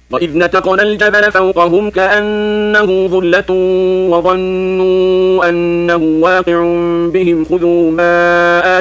وإذ نتقنا الجبل فوقهم كأنه ظلة وظنوا أنه واقع بهم خذوا ما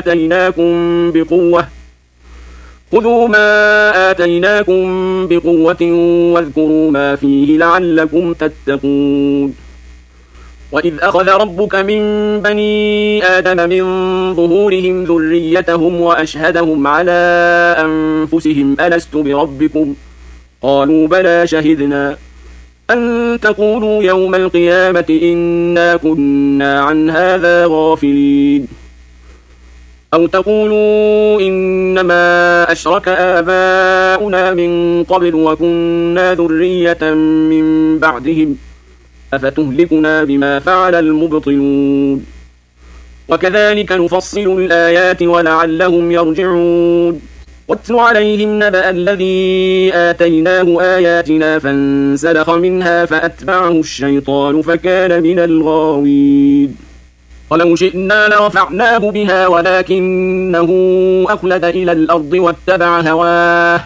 آتيناكم بقوة واذكروا ما فيه لعلكم تتقون وإذ أخذ ربك من بني آدم من ظهورهم ذريتهم وأشهدهم على أنفسهم ألست بربكم قالوا بلى شهدنا أن تقولوا يوم القيامة إنا كنا عن هذا غافلين أو تقولوا إنما أشرك آباؤنا من قبل وكنا ذرية من بعدهم أفتهلكنا بما فعل المبطلون وكذلك نفصل الآيات ولعلهم يرجعون واتل عليهم نبأ الذي آتيناه آياتنا فانسلخ منها فأتبعه الشيطان فكان من الغاوين ولو شئنا لرفعناه بها ولكنه أخلد إلى الأرض واتبع هواه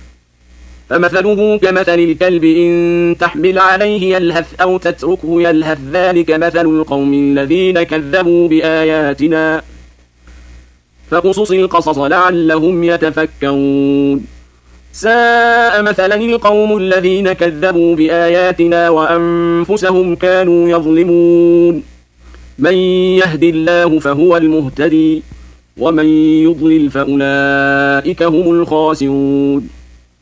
فمثله كمثل الكلب إن تحمل عليه يلهث أو تتركه يلهث ذلك مثل القوم الذين كذبوا بآياتنا فقصص القصص لعلهم يتفكرون ساء مثلا القوم الذين كذبوا بآياتنا وأنفسهم كانوا يظلمون من يهد الله فهو المهتدي ومن يضلل فأولئك هم الخاسرون